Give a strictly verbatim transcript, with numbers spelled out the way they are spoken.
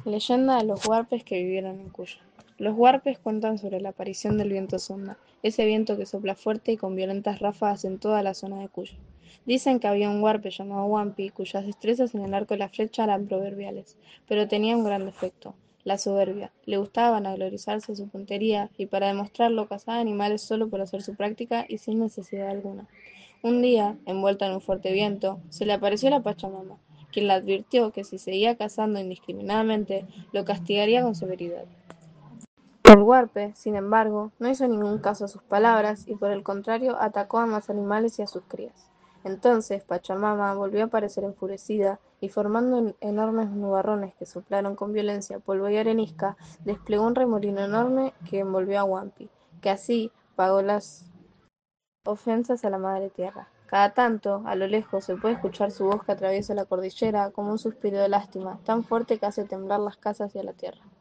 Leyenda de los huarpes que vivieron en Cuyo. Los huarpes cuentan sobre la aparición del viento sonda, ese viento que sopla fuerte y con violentas ráfagas en toda la zona de Cuyo. Dicen que había un huarpe llamado Wampi, cuyas destrezas en el arco y la flecha eran proverbiales, pero tenía un gran defecto, la soberbia. Le gustaba vanagloriarse de su puntería y para demostrarlo cazaba animales solo por hacer su práctica y sin necesidad alguna. Un día, envuelta en un fuerte viento, se le apareció la Pachamama, quien le advirtió que si seguía cazando indiscriminadamente, lo castigaría con severidad. El huarpe, sin embargo, no hizo ningún caso a sus palabras y por el contrario atacó a más animales y a sus crías. Entonces Pachamama volvió a aparecer enfurecida y formando enormes nubarrones que soplaron con violencia polvo y arenisca, desplegó un remolino enorme que envolvió a Wampi, que así pagó las ofensas a la madre tierra. Cada tanto, a lo lejos, se puede escuchar su voz que atraviesa la cordillera como un suspiro de lástima, tan fuerte que hace temblar las casas y a la tierra.